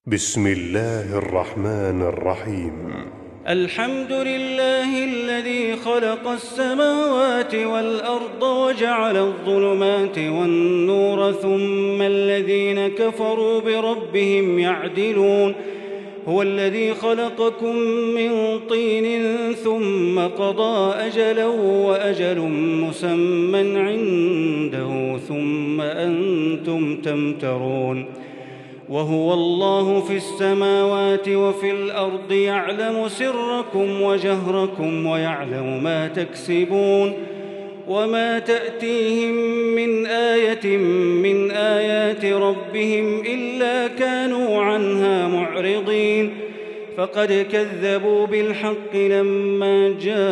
بسم الله الرحمن الرحيم. الحمد لله الذي خلق السماوات والأرض وجعل الظلمات والنور ثم الذين كفروا بربهم يعدلون. هو الذي خلقكم من طين ثم قضى أجلا وأجل مسمى عنده ثم أنتم تمترون. وهو الله في السماوات وفي الأرض يعلم سركم وجهركم ويعلم ما تكسبون. وما تأتيهم من آية من آيات ربهم إلا كانوا عنها معرضين. فقد كذبوا بالحق لما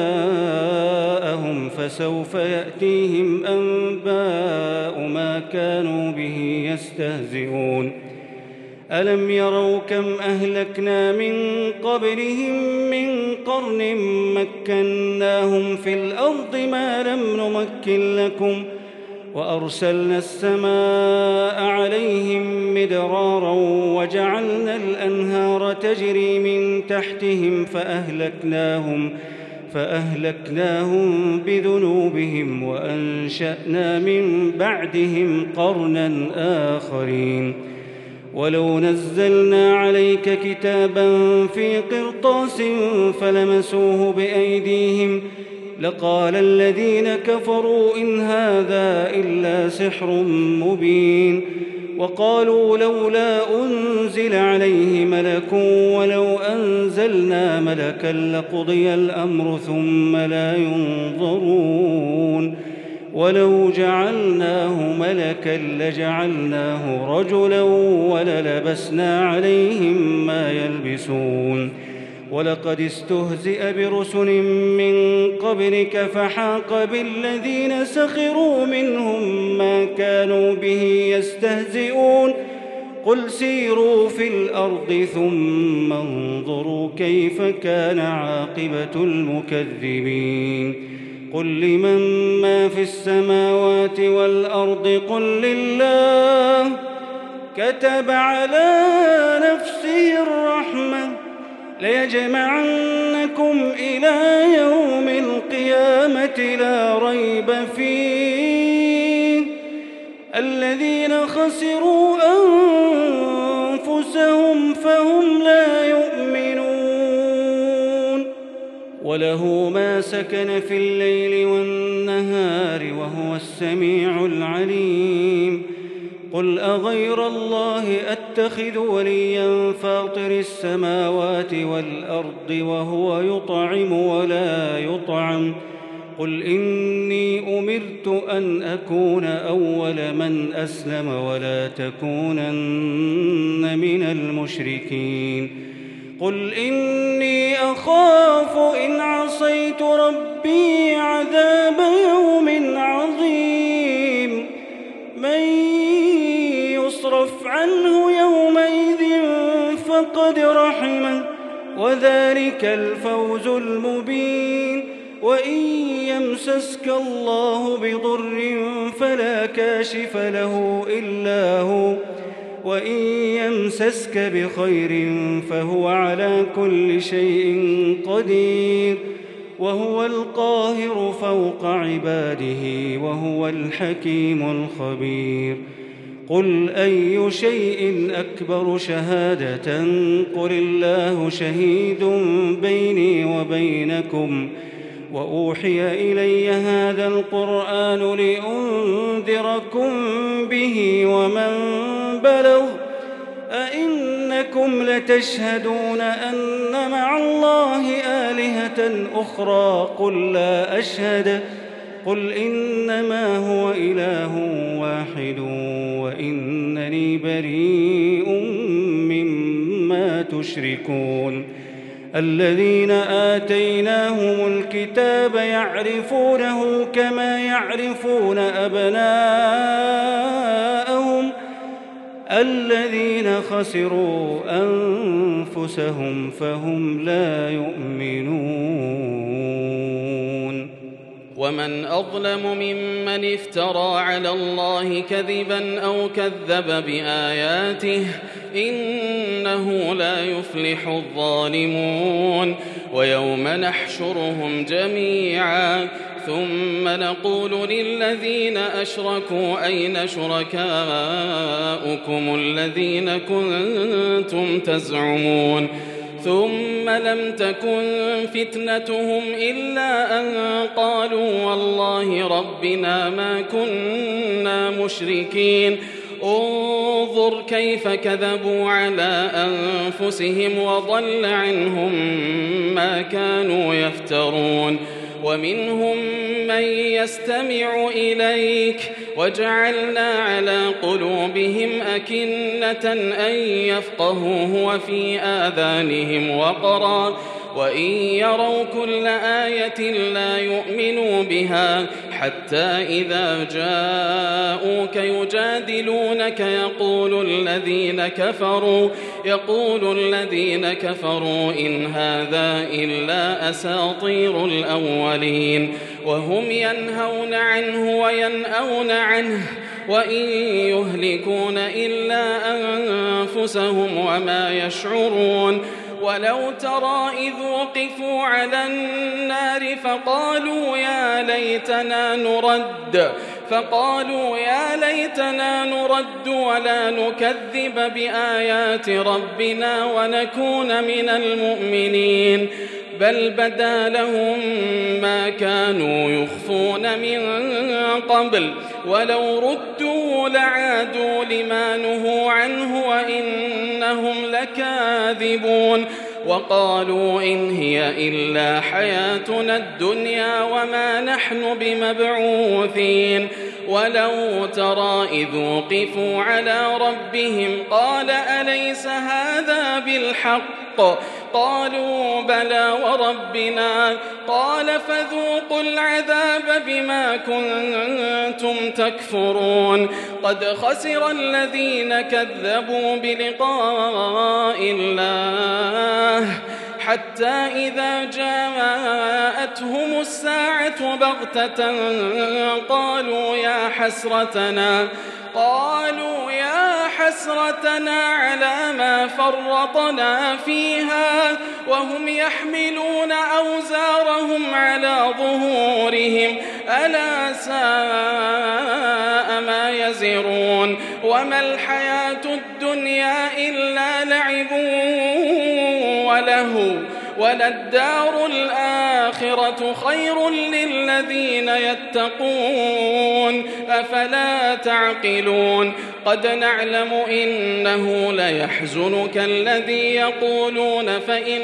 جاءهم فسوف يأتيهم أنباء ما كانوا به يستهزئون. ألم يروا كم أهلكنا من قبلهم من قرن مكناهم في الأرض ما لم نمكن لكم وأرسلنا السماء عليهم مدرارا وجعلنا الأنهار تجري من تحتهم فأهلكناهم بذنوبهم وأنشأنا من بعدهم قرنا آخرين. ولو نزلنا عليك كتابا في قرطاس فلمسوه بأيديهم لقال الذين كفروا إن هذا إلا سحر مبين. وقالوا لولا أنزل عليه ملك ولو أنزلنا ملكا لقضي الأمر ثم لا ينظرون. ولو جعلناه ملكا لجعلناه رجلا وللبسنا عليهم ما يلبسون. ولقد استهزئ برسل من قبلك فحاق بالذين سخروا منهم ما كانوا به يستهزئون. قل سيروا في الأرض ثم انظروا كيف كان عاقبة المكذبين. قل لمن ما في السماوات والأرض قل لله كتب على نفسه الرحمة ليجمعنكم إلى يوم القيامة لا ريب فيه الذين خسروا أنفسهم فهم لا يؤمنون. وله ما سكن في الليل والنهار وهو السميع العليم. قل أغير الله أتخذ وليا فاطر السماوات والأرض وهو يطعم ولا يطعم. قل إني أمرت أن أكون أول من أسلم ولا تكونن من المشركين. قل إني أخاف إن عصيت ربي عذاب يوم عظيم. من يصرف عنه يومئذ فقد رحمه وذلك الفوز المبين. وإن يمسسك الله بضر فلا كاشف له إلا هو وإن يمسسك بخير فهو على كل شيء قدير. وهو القاهر فوق عباده وهو الحكيم الخبير. قل أي شيء أكبر شهادة قل الله شهيد بيني وبينكم وأوحي إلي هذا القرآن لأنذركم به ومن بلغ أئنكم لتشهدون أن مع الله آلهة أخرى قل لا أشهد قل إنما هو إله واحد وإنني بريء مما تشركون. الذين آتيناهم الكتاب يعرفونه كما يعرفون أبناءهم الذين خسروا أنفسهم فهم لا يؤمنون. ومن أظلم ممن افترى على الله كذبا أو كذب بآياته إنه إنه لا يفلح الظالمون ويوم نحشرهم جميعا ثم نقول للذين أشركوا أين شركاؤكم الذين كنتم تزعمون ثم لم تكن فتنتهم إلا أن قالوا والله ربنا ما كنا مشركين انظر كيف كذبوا على أنفسهم وضل عنهم ما كانوا يفترون ومنهم من يستمع إليك وجعلنا على قلوبهم أكنة أن يفقهوه وفي آذانهم وقرا وإن يروا كل آية لا يؤمنوا بها حتى إذا جاءوك يجادلونك يقول الذين كفروا إن هذا إلا أساطير الأولين وهم ينهون عنه وينأون عنه وإن يهلكون إلا أنفسهم وما يشعرون ولو ترى إذ وقفوا على النار فقالوا يا ليتنا نرد ولا نكذب بآيات ربنا ونكون من المؤمنين بل بدا لهم ما كانوا يخفون من قبل ولو ردوا لعادوا لما نهوا عنه وإنهم لكاذبون وقالوا إن هي إلا حياتنا الدنيا وما نحن بمبعوثين ولو ترى إذ وقفوا على ربهم قال أليس هذا بالحق قالوا بلى وربنا قال فذوقوا العذاب بما كنتم تكفرون قد خسر الذين كذبوا بلقاء الله حتى إذا جاءتهم الساعة بغتة قالوا يا حسرتنا على ما فرطنا فيها وهم يحملون أوزارهم على ظهورهم ألا ساء ما يزرون وما الحياة الدنيا إلا لعب ولهو وللدار الآخرة خير للذين يتقون أفلا تعقلون قد نعلم إنه ليحزنك الذي يقولون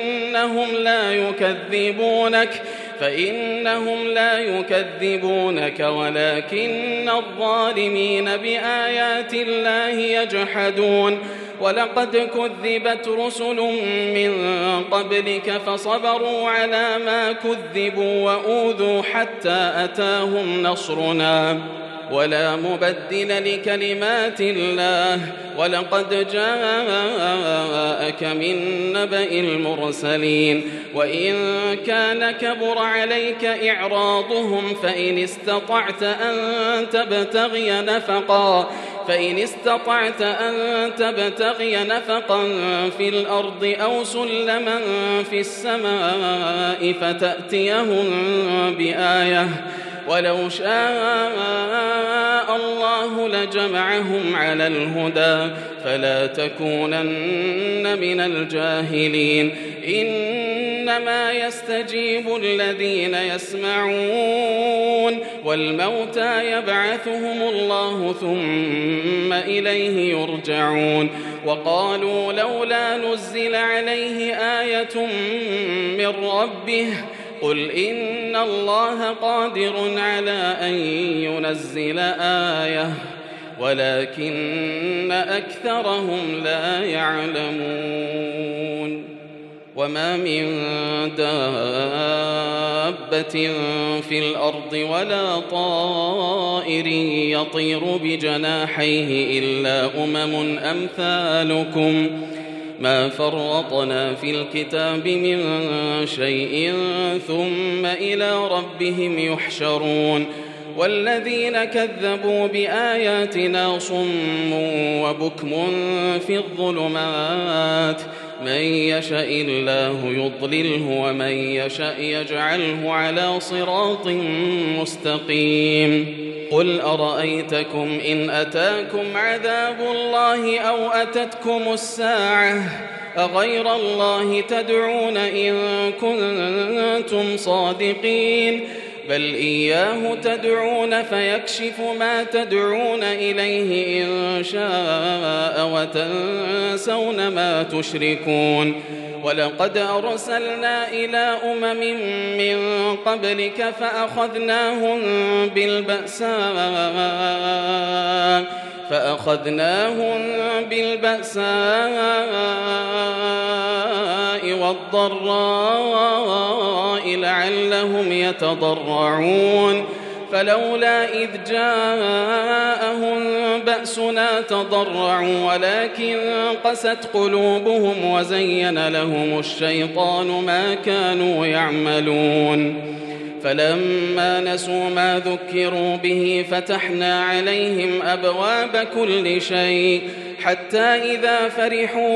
فإنهم لا يكذبونك ولكن الظالمين بآيات الله يجحدون ولقد كذبت رسل من قبلك فصبروا على ما كذبوا وأوذوا حتى أتاهم نصرنا ولا مبدل لكلمات الله ولقد جاءك من نبأ المرسلين وإن كان كبر عليك إعراضهم فإن استطعت أن تبتغي نفقا في الأرض أو سلما في السماء فتأتيهم بآية ولو شاء الله لجمعهم على الهدى فلا تكونن من الجاهلين إنما يستجيب الذين يسمعون والموتى يبعثهم الله ثم إليه يرجعون وقالوا لولا نزل عليه آية من ربه قل إن الله قادر على أن ينزل آية ولكن أكثرهم لا يعلمون وما من دابة في الأرض ولا طائر يطير بجناحيه إلا أمم أمثالكم ما فرطنا في الكتاب من شيء ثم إلى ربهم يحشرون والذين كذبوا بآياتنا صم وبكم في الظلمات من يشاء الله يضلله ومن يشاء يجعله على صراط مستقيم قل أرأيتكم إن أتاكم عذاب الله أو أتتكم الساعة أغير الله تدعون إن كنتم صادقين بل إياه تدعون فيكشف ما تدعون إليه إن شاء وتنسون ما تشركون ولقد أرسلنا إلى من قبلك فأخذناهم بالبأساء والضراء لعلهم يتضرعون فلولا إذ جاءهم بأسنا تضرعوا ولكن قست قلوبهم وزين لهم الشيطان ما كانوا يعملون فلما نسوا ما ذكروا به فتحنا عليهم أبواب كل شيء حتى إذا فرحوا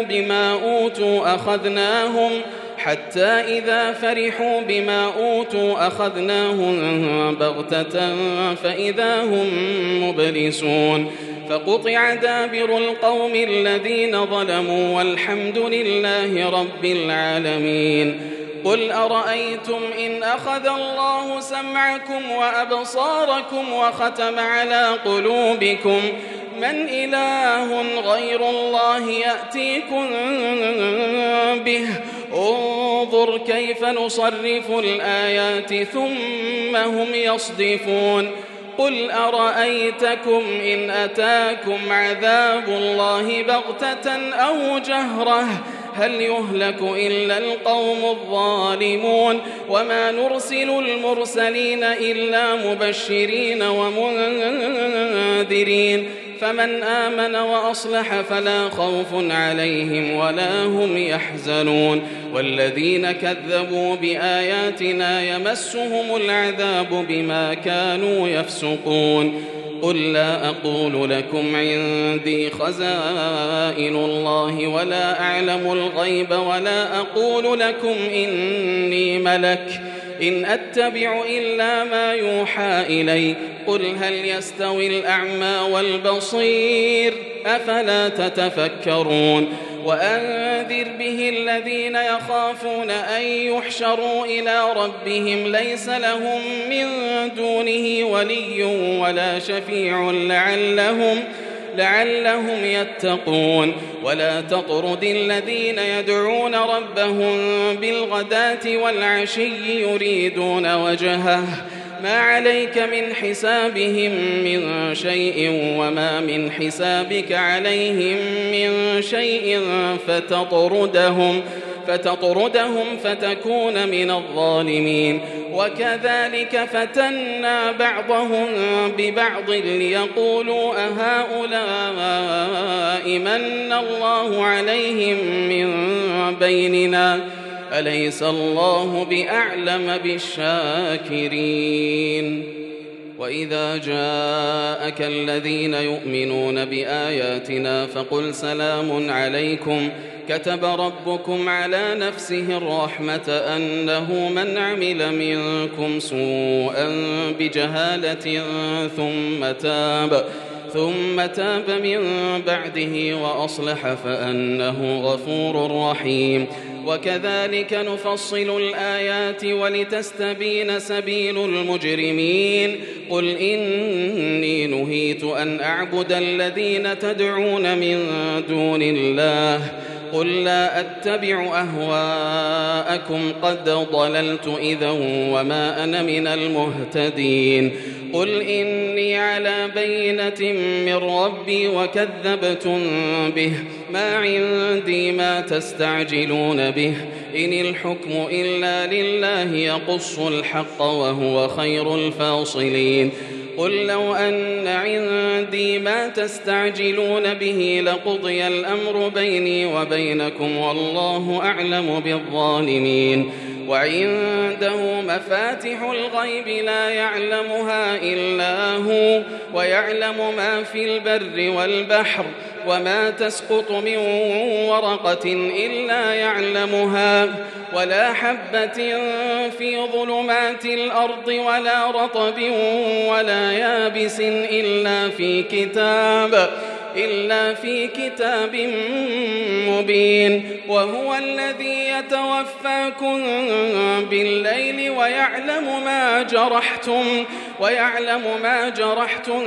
بما أوتوا أخذناهم بغتة فإذا هم مبلسون فقطع دابر القوم الذين ظلموا والحمد لله رب العالمين قل أرأيتم إن أخذ الله سمعكم وأبصاركم وختم على قلوبكم من إله غير الله يأتيكم به انظر كيف نصرف الآيات ثم هم يصدفون قل أرأيتكم إن أتاكم عذاب الله بغتة أو جهرة هل يهلك إلا القوم الظالمون وما نرسل المرسلين إلا مبشرين ومنذرين فمن آمن وأصلح فلا خوف عليهم ولا هم يحزنون والذين كذبوا بآياتنا يمسهم العذاب بما كانوا يفسقون قل لا أقول لكم عندي خزائن الله ولا أعلم الغيب ولا أقول لكم إني ملك إن أتبع إلا ما يوحى إلي قل هل يستوي الأعمى والبصير أفلا تتفكرون وأنذر به الذين يخافون أن يحشروا إلى ربهم ليس لهم من دونه ولي ولا شفيع لعلهم يتقون ولا تطرد الذين يدعون ربهم بالغداة والعشي يريدون وجهه ما عليك من حسابهم من شيء وما من حسابك عليهم من شيء فتطردهم فتكون من الظالمين وكذلك فتنا بعضهم ببعض ليقولوا أهؤلاء من الله عليهم من بيننا أليس الله بأعلم بالشاكرين وإذا جاءك الذين يؤمنون بآياتنا فقل سلام عليكم كتب ربكم على نفسه الرحمة أنه من عمل منكم سوءا بجهالة ثم تاب من بعده وأصلح فأنه غفور رحيم وكذلك نفصل الآيات ولتستبين سبيل المجرمين قل إني نهيت أن أعبد الذين تدعون من دون الله قل لا أتبع أهواءكم قد ضللت إذا وما أنا من المهتدين قل إني على بينة من ربي وكذبتم به ما عندي ما تستعجلون به إن الحكم إلا لله يقص الحق وهو خير الفاصلين قل لو أن عندي ما تستعجلون به لقضي الأمر بيني وبينكم والله أعلم بالظالمين وعنده مفاتح الغيب لا يعلمها إلا هو ويعلم ما في البر والبحر وما تسقط من ورقة إلا يعلمها ولا حبة في ظلمات الأرض ولا رطب ولا يابس إلا في كتاب مبين وهو الذي يتوفاكم بالليل ويعلم ما جرحتم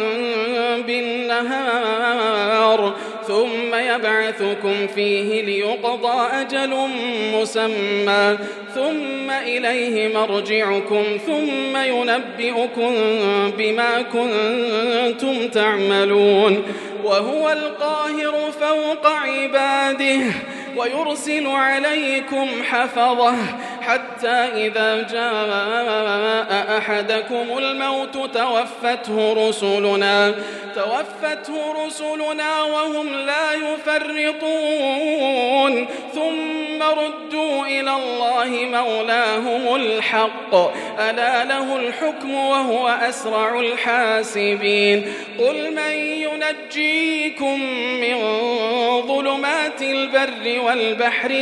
بالنهار ثم يبعثكم فيه ليقضى أجل مسمى ثم إليه مرجعكم ثم ينبئكم بما كنتم تعملون وهو القاهر فوق عباده ويرسل عليكم حفظه حتى إذا جاء أحدكم الموت توفته رسلنا وهم لا يفرطون ثم ردوا إلى الله مولاهم الحق ألا له الحكم وهو أسرع الحاسبين قل من ينجيكم من ظلمات البر والبحر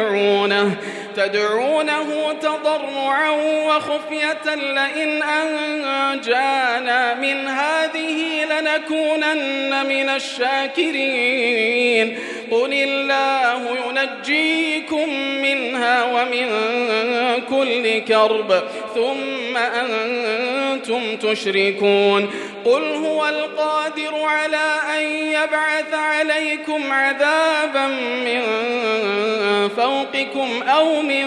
تدعونه تضرعا وخفية لئن أنجانا من هذه لنكونن من الشاكرين قل الله ينجيكم منها ومن كل كرب ثم أنتم تشركون قل هو القادر على أن يبعث عليكم عذابا من فوقكم أو من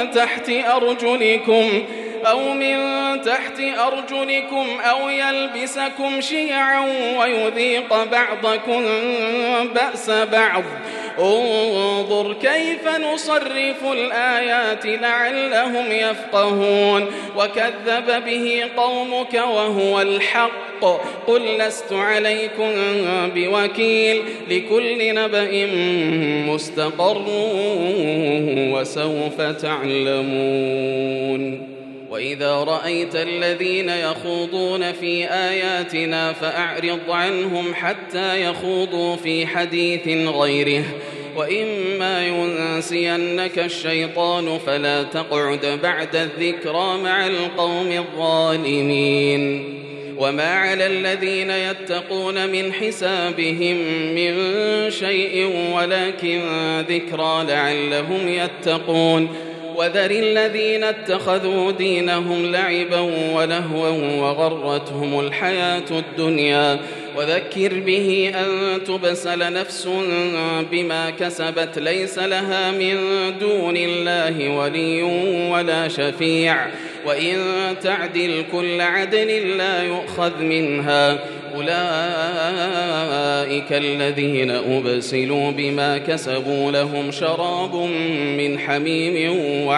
تحت أرجلكم أو يلبسكم شيعا ويذيق بعضكم بأس بعض انظر كيف نصرف الآيات لعلهم يفقهون وكذب به قومك وهو الحق قل لست عليكم بوكيل لكل نبأ مستقر وسوف تعلمون وإذا رأيت الذين يخوضون في آياتنا فأعرض عنهم حتى يخوضوا في حديث غيره وإما ينسينك الشيطان فلا تقعد بعد الذكرى مع القوم الظالمين وما على الذين يتقون من حسابهم من شيء ولكن ذكرى لعلهم يتقون وذر الذين اتخذوا دينهم لعبا ولهوا وغرتهم الحياة الدنيا وذكر به أن تبسل نفس بما كسبت ليس لها من دون الله ولي ولا شفيع وإن تعدل كل عدل لا يؤخذ منها أولئك الذين أبسلوا بما كسبوا لهم شراب من حميم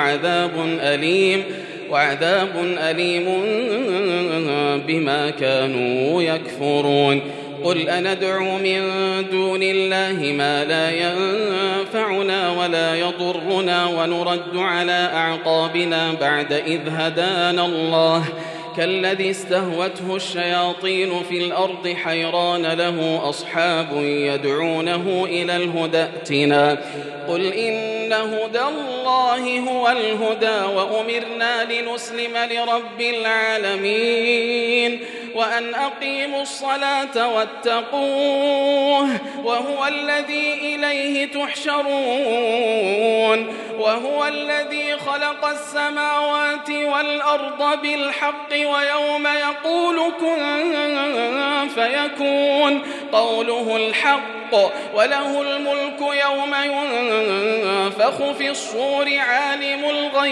وعذاب أليم بما كانوا يكفرون قل أندعو من دون الله ما لا ينفعنا ولا يضرنا ونرد على أعقابنا بعد إذ هدانا الله كالذي استهوته الشياطين في الأرض حيران له أصحاب يدعونه إلى الهدى ائتنا قل إن هدى الله هو الهدى وأمرنا لنسلم لرب العالمين وأن أقيموا الصلاة واتقوه وهو الذي إليه تحشرون وهو الذي خلق السماوات والأرض بالحق ويوم يقول كن فيكون قوله الحق وله الملك يوم ينفخ في الصور عالم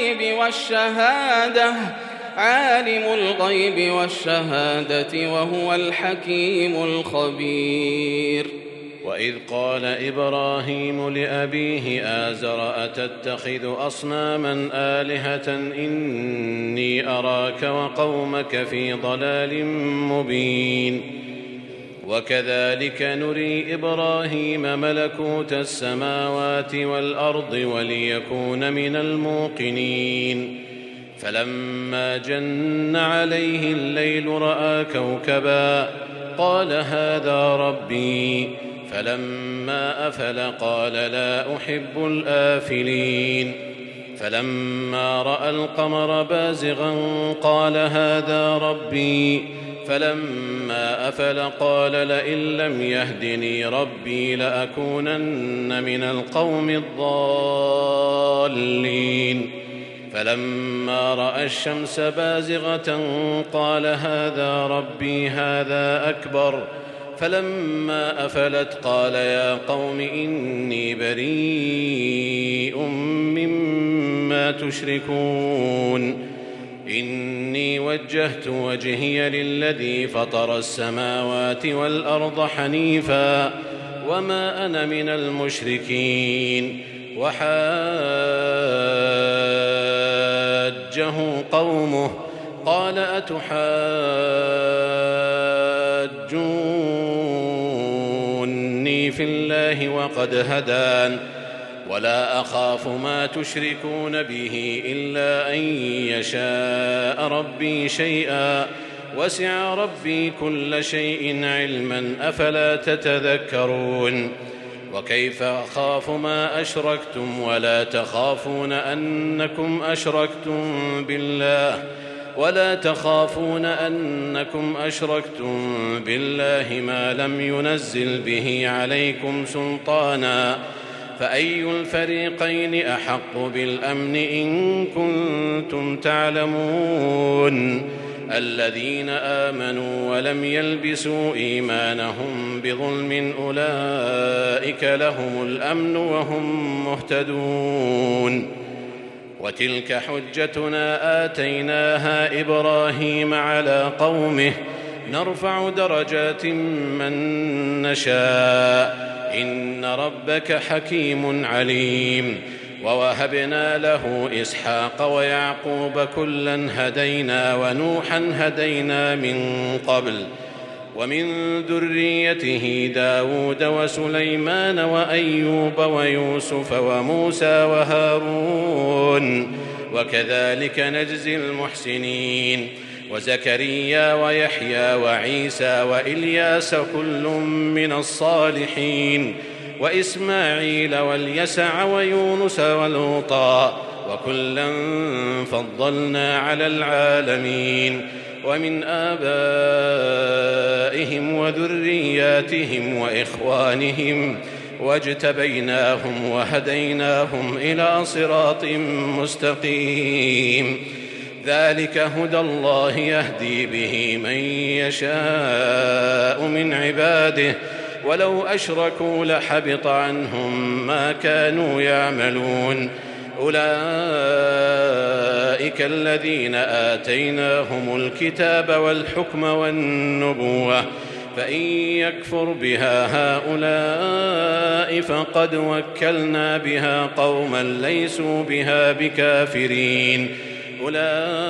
الغيب والشهادة وهو الحكيم الخبير وإذ قال إبراهيم لأبيه آزر أتتخذ أصناما آلهة إني أراك وقومك في ضلال مبين وكذلك نري إبراهيم ملكوت السماوات والأرض وليكون من الموقنين فلما جن عليه الليل رأى كوكبا قال هذا ربي فلما أفل قال لا أحب الآفلين فلما رأى القمر بازغا قال هذا ربي فلما أفل قال لئن لم يهدني ربي لأكونن من القوم الضالين فلما رأى الشمس بازغة قال هذا ربي هذا أكبر فلما أفلت قال يا قوم إني بريء مما تشركون إني وجهت وجهي للذي فطر السماوات والأرض حنيفا وما أنا من المشركين وحاجه قومه قال أتحاجوني في الله وقد هدان ولا أخاف ما تشركون به إلا أن يشاء ربي شيئا وسع ربي كل شيء علما أفلا تتذكرون وكيف أخاف ما أشركتم ولا تخافون أنكم أشركتم بالله ما لم ينزل به عليكم سلطانا فأي الفريقين أحق بالأمن إن كنتم تعلمون الذين آمنوا ولم يلبسوا إيمانهم بظلم أولئك لهم الأمن وهم مهتدون وتلك حجتنا آتيناها إبراهيم على قومه نرفع درجات من نشاء إن ربك حكيم عليم ووهبنا له إسحاق ويعقوب كلا هدينا ونوحا هدينا من قبل ومن ذريته داود وسليمان وأيوب ويوسف وموسى وهارون وكذلك نجزي المحسنين وزكريا ويحيى وعيسى وإلياس كل من الصالحين وإسماعيل واليسع ويونس ولوطا وكلا فضلنا على العالمين ومن آبائهم وذرياتهم وإخوانهم واجتبيناهم وهديناهم إلى صراط مستقيم ذلك هدى الله يهدي به من يشاء من عباده ولو أشركوا لحبط عنهم ما كانوا يعملون أولئك الذين آتيناهم الكتاب والحكم والنبوة فإن يكفر بها هؤلاء فقد وكلنا بها قوما ليسوا بها بكافرين أولئك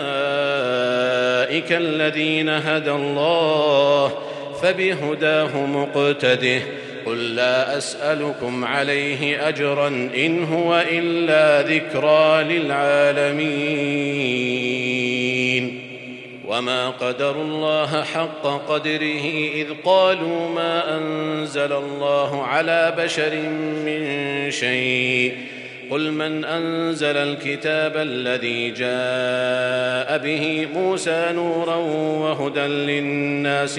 الذين هدى الله فبهداه مقتده قل لا أسألكم عليه أجرا إن هو إلا ذكرى للعالمين وما قدروا الله حق قدره إذ قالوا ما أنزل الله على بشر من شيء قل من أنزل الكتاب الذي جاء به موسى نورا وهدى للناس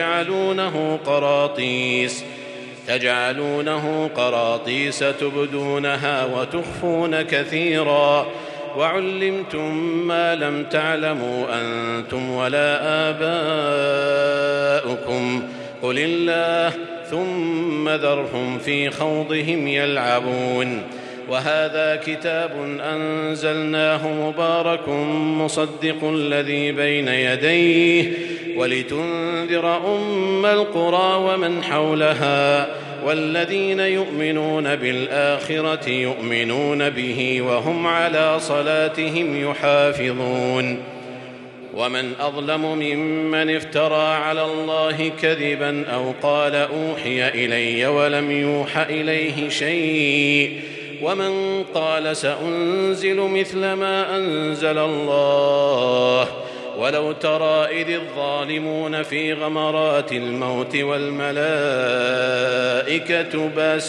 تجعلونه قراطيس تبدونها وتخفون كثيرا وعلمتم ما لم تعلموا أنتم ولا آباؤكم قل الله ثم ذرهم في خوضهم يلعبون وهذا كتاب أنزلناه مبارك مصدق الذي بين يديه ولتنذر أم القرى ومن حولها والذين يؤمنون بالآخرة يؤمنون به وهم على صلاتهم يحافظون ومن أظلم ممن افترى على الله كذبا أو قال أوحي إلي ولم يوح إليه شيء ومن قال سأنزل مثل ما أنزل الله ولو ترى إذ الظالمون في غمرات الموت والملائكة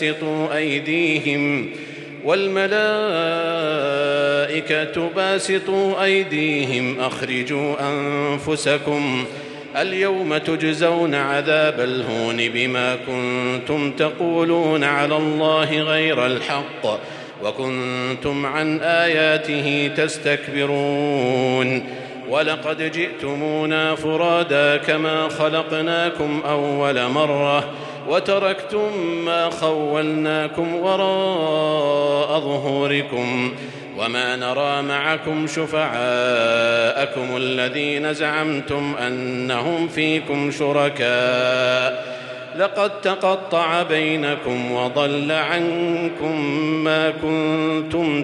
باسطوا أيديهم أخرجوا أنفسكم اليوم تجزون عذاب الهون بما كنتم تقولون على الله غير الحق وكنتم عن آياته تستكبرون ولقد جئتمونا فرادا كما خلقناكم أول مرة وتركتم ما خولناكم وراء ظهوركم وما نرى معكم شفعاءكم الذين زعمتم أنهم فيكم شركاء لقد تقطع بينكم وضل عنكم ما كنتم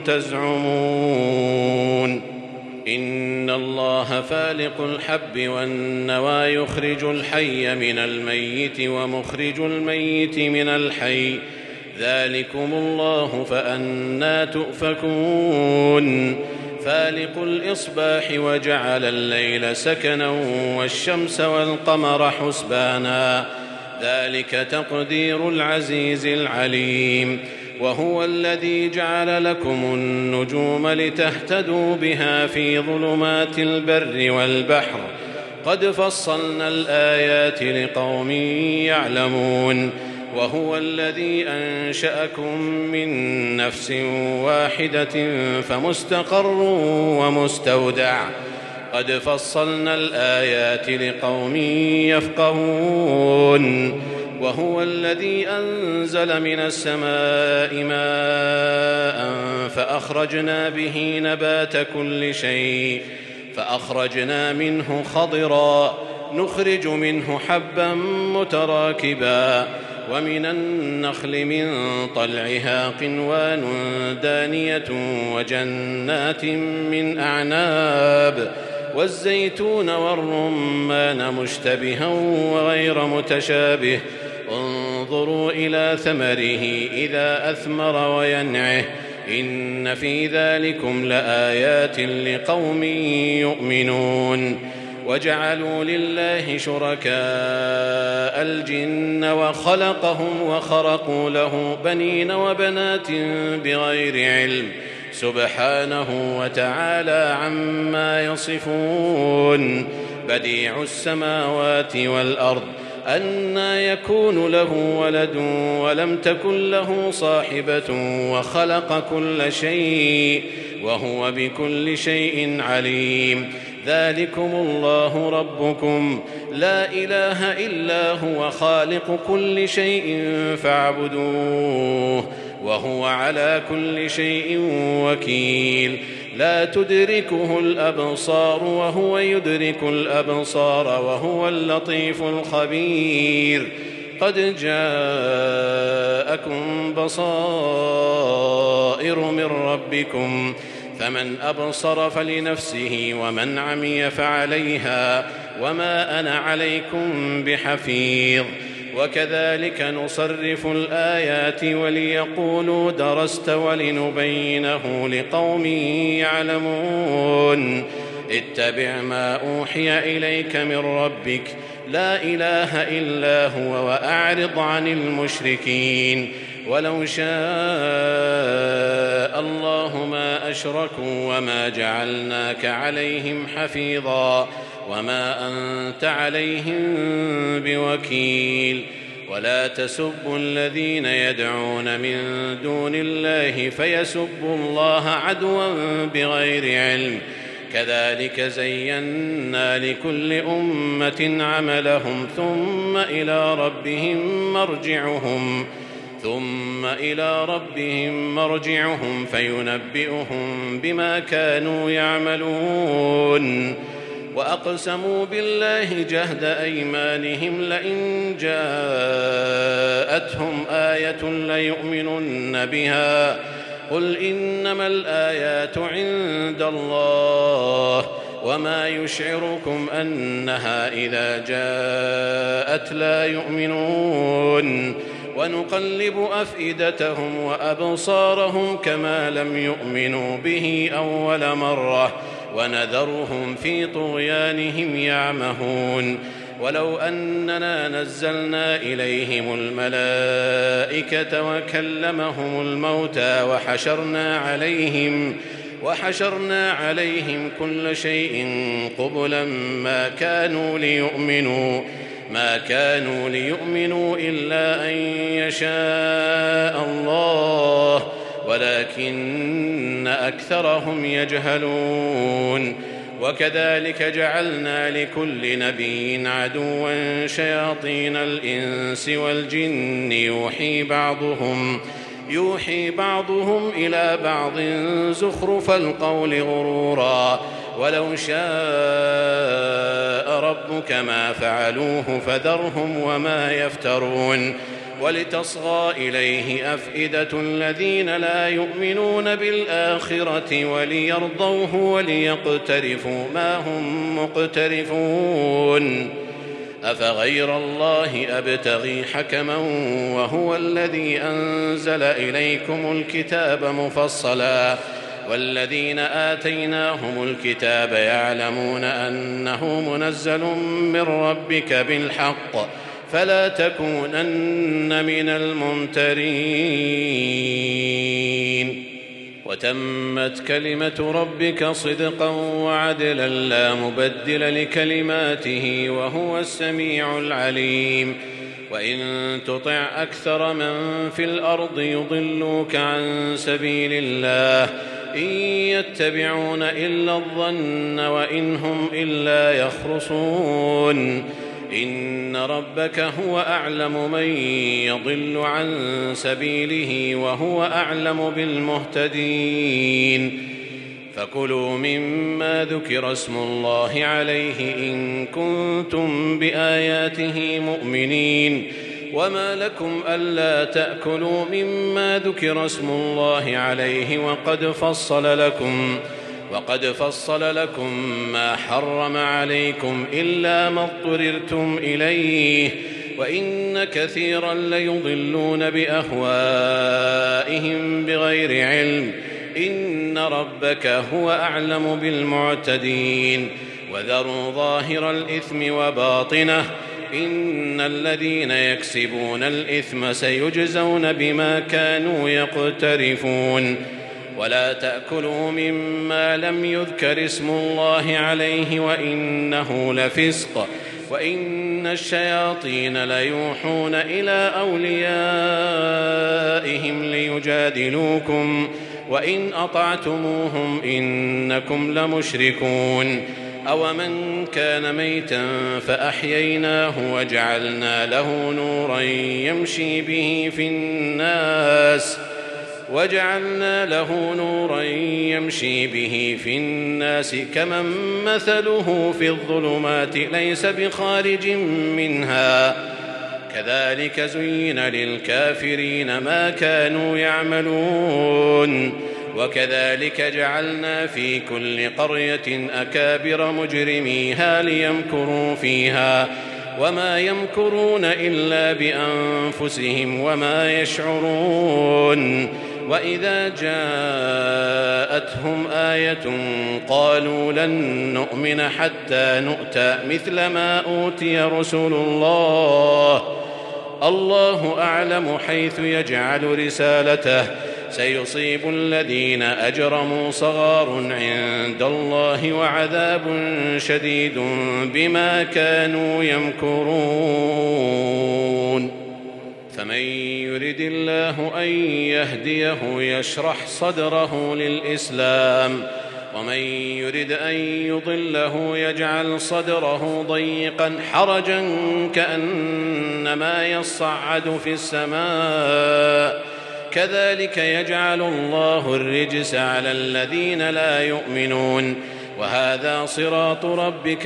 تزعمون إن الله فالق الحب والنوى يخرج الحي من الميت ومخرج الميت من الحي ذلكم الله فأنى تؤفكون فالق الإصباح وجعل الليل سكنا والشمس والقمر حسبانا ذلك تقدير العزيز العليم وهو الذي جعل لكم النجوم لتهتدوا بها في ظلمات البر والبحر قد فصلنا الآيات لقوم يعلمون وهو الذي أنشأكم من نفس واحدة فمستقر ومستودع قد فصلنا الآيات لقوم يفقهون وهو الذي أنزل من السماء ماء فأخرجنا به نبات كل شيء فأخرجنا منه خضرا نخرج منه حبا متراكبا ومن النخل من طلعها قنوان دانية وجنات من أعناب والزيتون والرمان مشتبها وغير متشابه انظروا إلى ثمره إذا أثمر وينعه إن في ذلكم لآيات لقوم يؤمنون وجعلوا لله شركاء الجن وخلقهم وخرقوا له بنين وبنات بغير علم سبحانه وتعالى عما يصفون بديع السماوات والأرض أنى يكون له ولد ولم تكن له صاحبة وخلق كل شيء وهو بكل شيء عليم ذلكم الله ربكم لا إله إلا هو خالق كل شيء فاعبدوه وهو على كل شيء وكيل لا تدركه الأبصار وهو يدرك الأبصار وهو اللطيف الخبير قد جاءكم بصائر من ربكم فمن أبصر فلنفسه ومن عمي فعليها وما أنا عليكم بحفيظ وكذلك نصرف الآيات وليقولوا درست ولنبينه لقوم يعلمون اتبع ما أوحي إليك من ربك لا إله إلا هو وأعرض عن المشركين ولو شاء الله ما أشركوا وما جعلناك عليهم حفيظا وما أنت عليهم بوكيل ولا تسبوا الذين يدعون من دون الله فيسبوا الله عدوا بغير علم كذلك زينا لكل أمة عملهم ثم إلى ربهم مرجعهم فينبئهم بما كانوا يعملون وأقسموا بالله جهد أيمانهم لئن جاءتهم آية ليؤمنن بها قل إنما الآيات عند الله وما يشعركم أنها إذا جاءت لا يؤمنون ونقلب أفئدتهم وأبصارهم كما لم يؤمنوا به أول مرة ونذرهم في طغيانهم يعمهون ولو أننا نزلنا إليهم الملائكة وكلمهم الموتى وحشرنا عليهم كل شيء قبلا ما كانوا ليؤمنوا إلا أن يشاء الله ولكن أكثرهم يجهلون وكذلك جعلنا لكل نبي عدوا شياطين الإنس والجن يوحي بعضهم إلى بعض زخرف القول غرورا ولو شاء ربك ما فعلوه فذرهم وما يفترون ولتصغى إليه أفئدة الذين لا يؤمنون بالآخرة وليرضوه وليقترفوا ما هم مقترفون أفغير الله أبتغي حكما وهو الذي أنزل إليكم الكتاب مفصلا والذين آتيناهم الكتاب يعلمون أنه منزل من ربك بالحق فلا تكونن من الممترين وتمت كلمة ربك صدقا وعدلا لا مبدل لكلماته وهو السميع العليم وإن تطع أكثر من في الأرض يضلوك عن سبيل الله إن يتبعون إلا الظن وإن هم إلا يخرصون إن ربك هو أعلم من يضل عن سبيله وهو أعلم بالمهتدين فكلوا مما ذكر اسم الله عليه إن كنتم بآياته مؤمنين وما لكم ألا تأكلوا مما ذكر اسم الله عليه وقد فصل لكم ما حرم عليكم إلا ما اضطررتم إليه وإن كثيرا ليضلون بأهوائهم بغير علم إن ربك هو أعلم بالمعتدين وذروا ظاهر الإثم وباطنه إن الذين يكسبون الإثم سيجزون بما كانوا يقترفون ولا تأكلوا مما لم يذكر اسم الله عليه وإنه لفسق وإن الشياطين ليوحون إلى أوليائهم ليجادلوكم وإن أطعتموهم إنكم لمشركون أومن كان ميتا فأحييناه وجعلنا له نورا يمشي به في الناس كمن مثله في الظلمات ليس بخارج منها كذلك زين للكافرين ما كانوا يعملون وكذلك جعلنا في كل قرية أكابر مجرميها ليمكروا فيها وما يمكرون إلا بأنفسهم وما يشعرون وإذا جاءتهم آية قالوا لن نؤمن حتى نؤتى مثل ما أوتي رسل الله أعلم حيث يجعل رسالته سيصيب الذين أجرموا صغار عند الله وعذاب شديد بما كانوا يمكرون فمن يرد الله أن يهديه يشرح صدره للإسلام ومن يرد أن يضله يجعل صدره ضيقا حرجا كأنما يصعد في السماء كذلك يجعل الله الرجس على الذين لا يؤمنون وهذا صراط ربك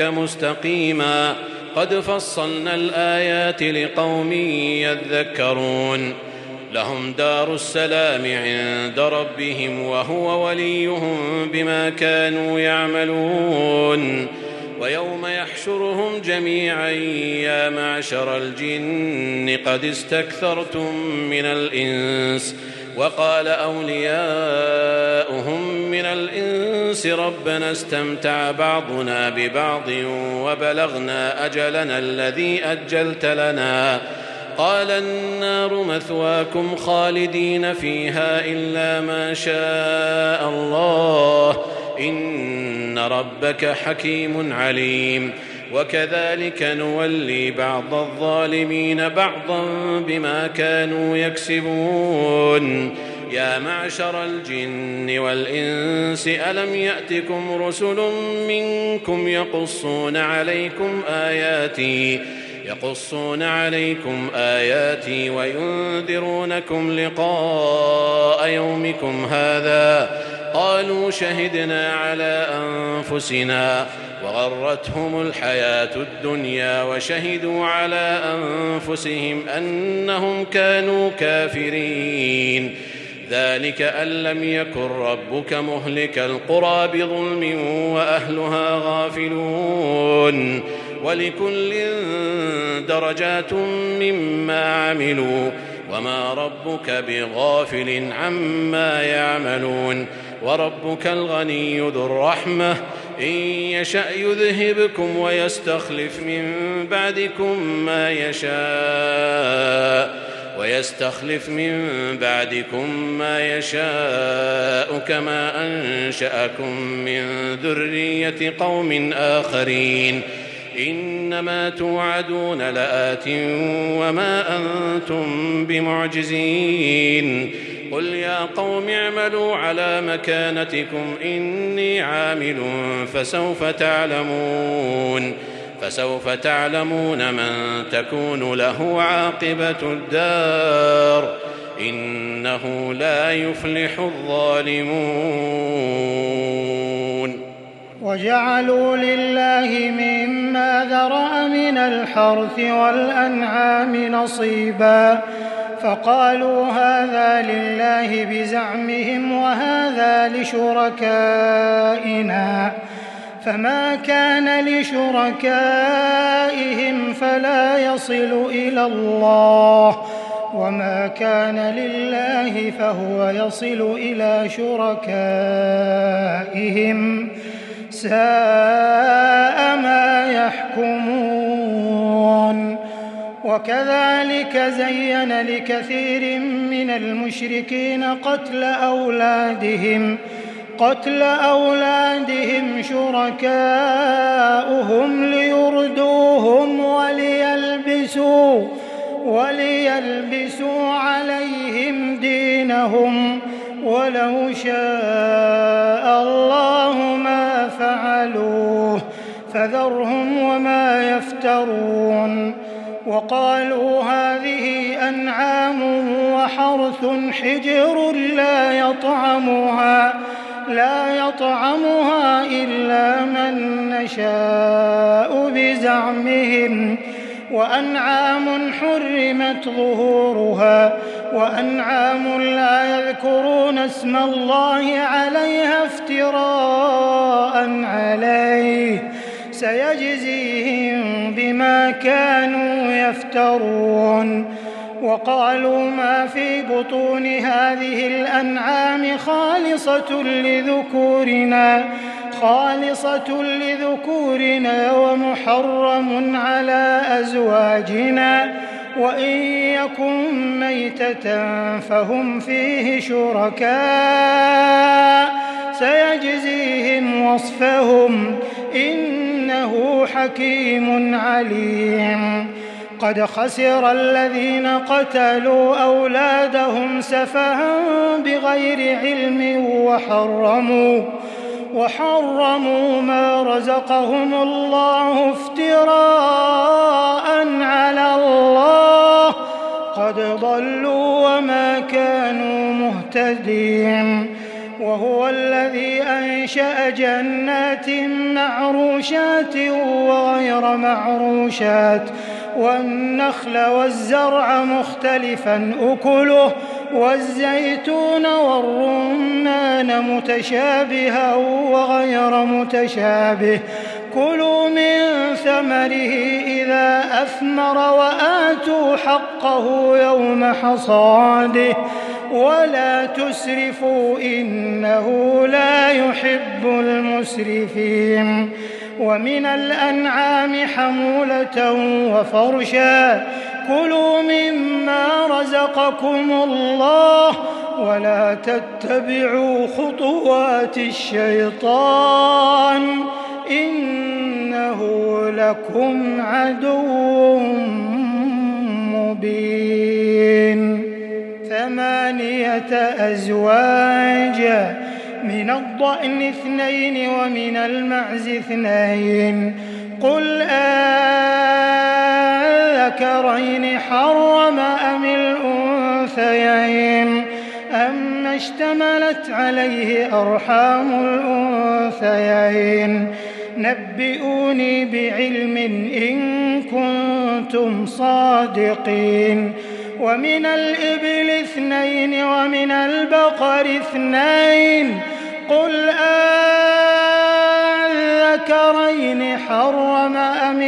مستقيما قد فصلنا الآيات لقوم يذكرون لهم دار السلام عند ربهم وهو وليهم بما كانوا يعملون ويوم يحشرهم جميعا يا معشر الجن قد استكثرتم من الإنس وقال أولياؤهم من الإنس ربنا استمتع بعضنا ببعض وبلغنا أجلنا الذي أجلت لنا قال النار مثواكم خالدين فيها إلا ما شاء الله إن ربك حكيم عليم وكذلك نولي بعض الظالمين بعضا بما كانوا يكسبون يا معشر الجن والإنس ألم يأتكم رسل منكم يقصون عليكم آياتي وينذرونكم لقاء يومكم هذا قالوا شهدنا على أنفسنا وغرتهم الحياة الدنيا وشهدوا على أنفسهم أنهم كانوا كافرين ذلك أن لم يكن ربك مهلك القرى بظلم وأهلها غافلون ولكل درجات مما عملوا وما ربك بغافل عما يعملون وربك الغني ذو الرحمة إن يشأ يذهبكم ويستخلف من بعدكم ما يشاء كما أنشأكم من ذرية قوم آخرين إنما توعدون لآت وما أنتم بمعجزين قل يا قوم اعملوا على مكانتكم إني عامل فسوف تعلمون من تكون له عاقبة الدار إنه لا يفلح الظالمون وجعلوا لله مما ذرأ من الحرث والأنعام نصيبا فقالوا هذا لله بزعمهم وهذا لشركائنا فما كان لشركائهم فلا يصل إلى الله وما كان لله فهو يصل إلى شركائهم ساء ما يحكمون وكذلك زين لكثير من المشركين قتل أولادهم شركاؤهم ليردوهم وليلبسوا عليهم دينهم ولو شاء الله ما فعلوه فذرهم وما يفترون وقالوا هذه أنعام وحرث حجر لا يطعمها إلا من نشاء بزعمهم وأنعام حرمت ظهورها وأنعام لا يذكرون اسم الله عليها افتراء عليه سيجزيهم بما كانوا يفترون وقالوا ما في بطون هذه الأنعام خالصة لذكورنا ومحرم على أزواجنا وإن يكن ميتة فهم فيه شركاء سيجزيهم وصفهم إنه حكيم عليم قد خسر الذين قتلوا أولادهم سفها بغير علم وحرموا ما رزقهم الله افتراء على الله قد ضلوا وما كانوا مهتدين وهو الذي أنشأ جنات معروشات وغير معروشات والنخل والزرع مختلفا أكله والزيتون والرمان متشابها وغير متشابه كلوا من ثمره إذا أثمر وآتوا حقه يوم حصاده ولا تسرفوا إنه لا يحب المسرفين ومن الأنعام حمولة وفرشا كلوا مما رزقكم الله ولا تتبعوا خطوات الشيطان إنه لكم عدو مبين 8 أزواج من الضأن 2 ومن المعز 2 قل أذكرين حرم أم الأنثيين أما اشتملت عليه أرحام الأنثيين نبئوني بعلم إن كنتم صادقين ومن الإبل 2 ومن البقر 2 قل أذكرين حرم أم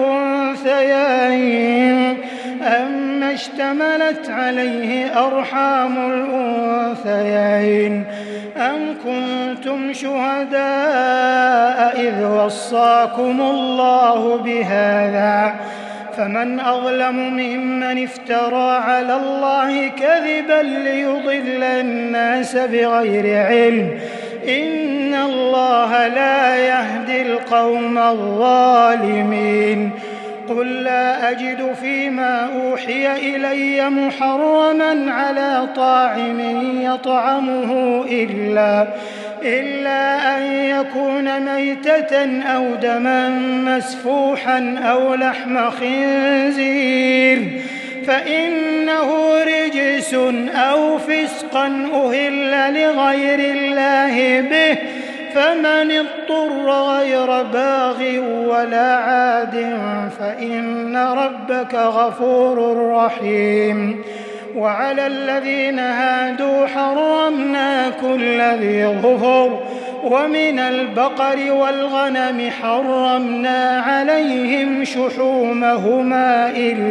الأنثيين أما اشتملت عليه أرحام الأنثيين أم كنتم شهداء إذ وصاكم الله بهذا فمن أظلم ممن افترى على الله كذبا ليضل الناس بغير علم إن الله لا يهدي القوم الظالمين قل لا أجد فيما أوحي إلي محرما على طاعم يطعمه إلا أن يكون ميتة أو دما مسفوحا أو لحم خنزير فإنه رجس أو فسقا أهل لغير الله به فمن اضطر غير باغ ولا عاد فإن ربك غفور رحيم وعلى الذين هادوا حرمنا كل ذي ظفر ومن البقر والغنم حرمنا عليهم شحومهما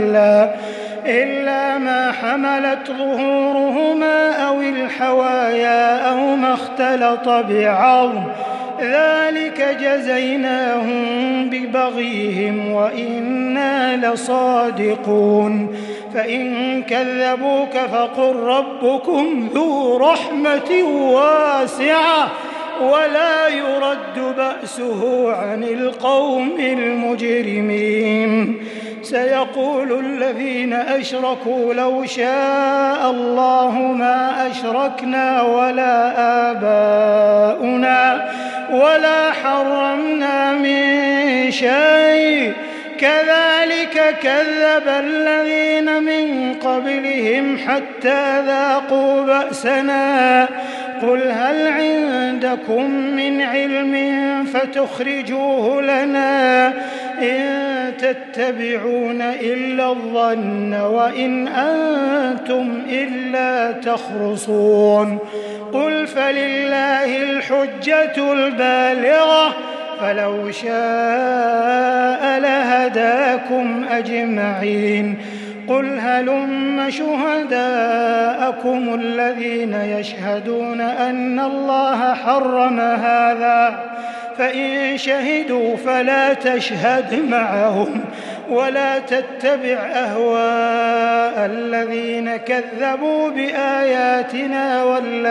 إلا ما حملت ظهورهما أو الحوايا أو ما اختلط بعظم ذلك جزيناهم ببغيهم وإنا لصادقون فإن كذبوك فقل ربكم ذو رحمة واسعة ولا يرد بأسه عن القوم المجرمين سيقول الذين أشركوا لو شاء الله ما أشركنا ولا آباؤنا ولا حرمنا من شيء كذلك كذب الذين من قبلهم حتى ذاقوا بأسنا قل هل عندكم من علم فتخرجوه لنا إن تتبعون إلا الظن وإن أنتم إلا تخرصون قل فلله الحجة البالغة فلو شاء لهداكم أجمعين قل هلم شهداءكم الذين يشهدون أن الله حرم هذا فإن شهدوا فلا تشهد معهم ولا تتبع أهواء الذين كذبوا بآياتنا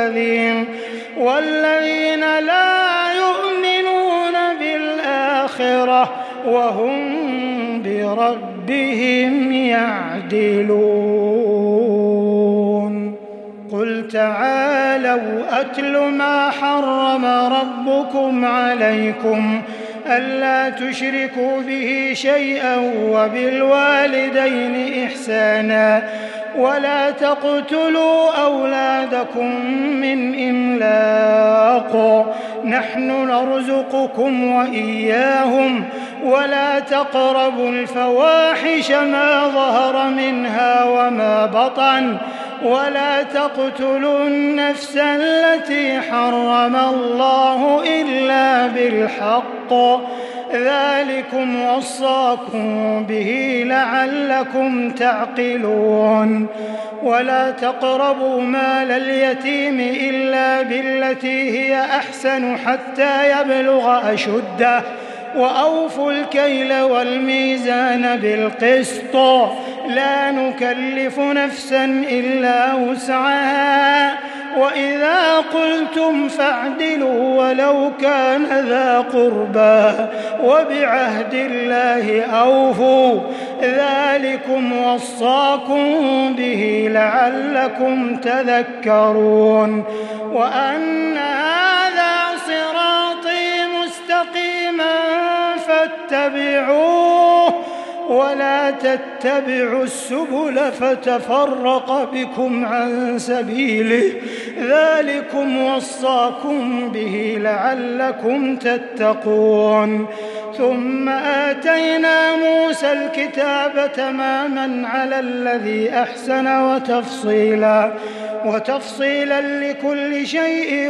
والذين لا يؤمنون بالآخرة وهم بربهم يعدلون قل تعالوا أتل ما حرم ربكم عليكم ألا تشركوا به شيئا وبالوالدين إحسانا ولا تقتلوا أولادكم من إملاق نحن نرزقكم وإياهم ولا تقربوا الفواحش ما ظهر منها وما بطن ولا تقتلوا النفس التي حرم الله إلا بالحق ذلكم وصاكم به لعلكم تعقلون ولا تقربوا مال اليتيم إلا بالتي هي أحسن حتى يبلغ أشده وأوفوا الكيل والميزان بالقسط لا نكلف نفسا إلا وسعها وإذا قلتم فاعدلوا ولو كان ذا قربى وبعهد الله أوفوا ذلكم وصاكم به لعلكم تذكرون وأن هذا صراطي مستقيما فاتبعوه ولا تتبعوا السبل فتفرق بكم عن سبيله ذلكم وصاكم به لعلكم تتقون ثم آتينا موسى الكتاب تماما على الذي أحسن وتفصيلا لكل شيء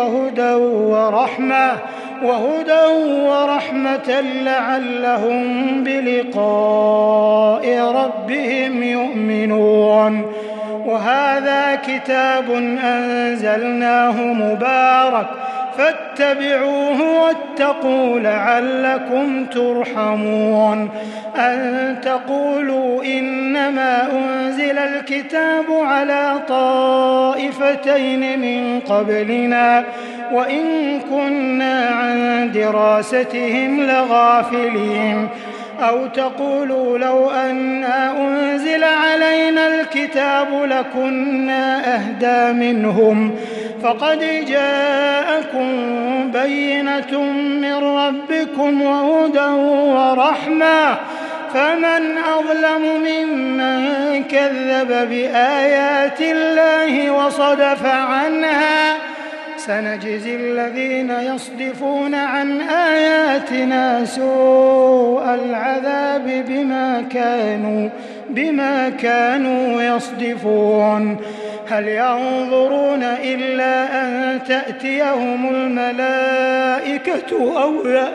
وهدى ورحمة لعلهم بلقاء ربهم يؤمنون وهذا كتاب أنزلناه مبارك فاتبعوه واتقوا لعلكم ترحمون أن تقولوا إنما أنزل الكتاب على طائفتين من قبلنا وإن كنا عن دراستهم لغافلين أو تقولوا لو أنا أنزل علينا الكتاب لكنا أهدى منهم فقد جاءكم بينة من ربكم وهدى ورحمة فمن أظلم ممن كذب بآيات الله وصدف عنها سنجزي الذين يصدفون عن آياتنا سوء العذاب بما كانوا يصدفون هل ينظرون إلا أن تأتيهم الملائكة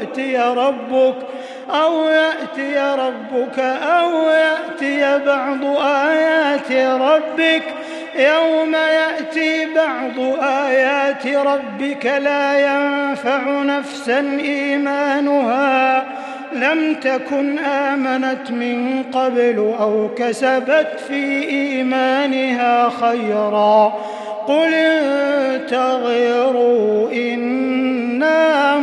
أو يأتي ربك أو يأتي بعض آيات ربك يوم يأتي بعض آيات ربك لا ينفع نفسا إيمانها لم تكن آمنت من قبل أو كسبت في إيمانها خيرا قل انتظروا إنا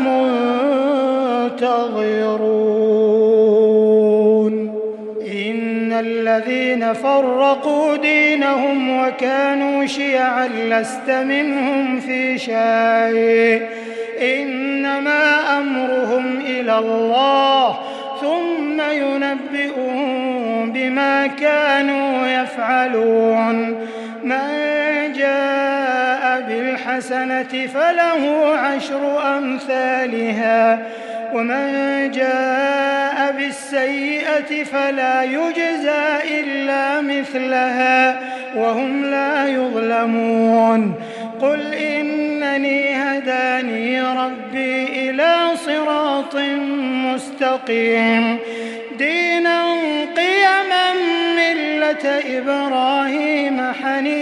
منتظرون إن الذين فرقوا دينهم وكانوا شيعا لست منهم في شيء إنما أمرهم إلى الله ثم ينبئهم بما كانوا يفعلون من جاء بالحسنة فله 10 أمثالها ومن جاء بالسيئة فلا يجزى إلا مثلها وهم لا يظلمون قل إنني هداني ربي إلى صراط مستقيم دينا قيما ملة إبراهيم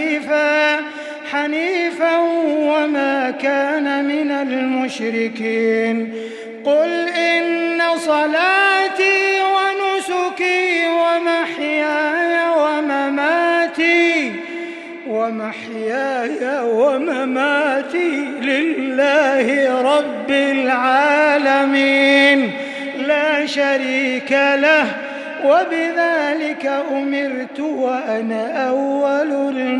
حنيفا وما كان من المشركين قل إن صلاتي ونسكي ومحياي ومماتي لله رب العالمين لا شريك له وبذلك أمرت وأنا أول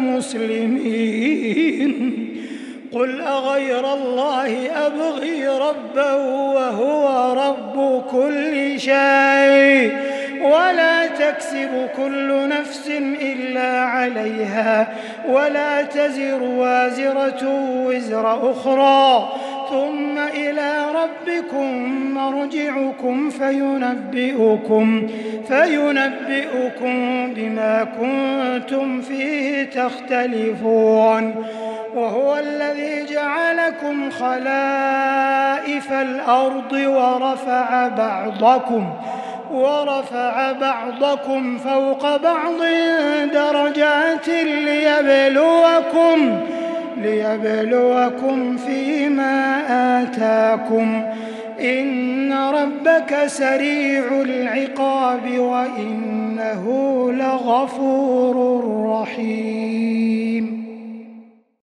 المسلمين قل أغير الله أبغي ربا وهو رب كل شيء ولا تكسب كل نفس إلا عليها ولا تزر وازرة وزر أخرى ثم إلى ربكم مرجعكم فينبئكم بما كنتم فيه تختلفون وهو الذي جعلكم خلائف الأرض ورفع بعضكم فوق بعض درجات ليبلوكم فيما آتاكم إن ربك سريع العقاب وإنه لغفور رحيم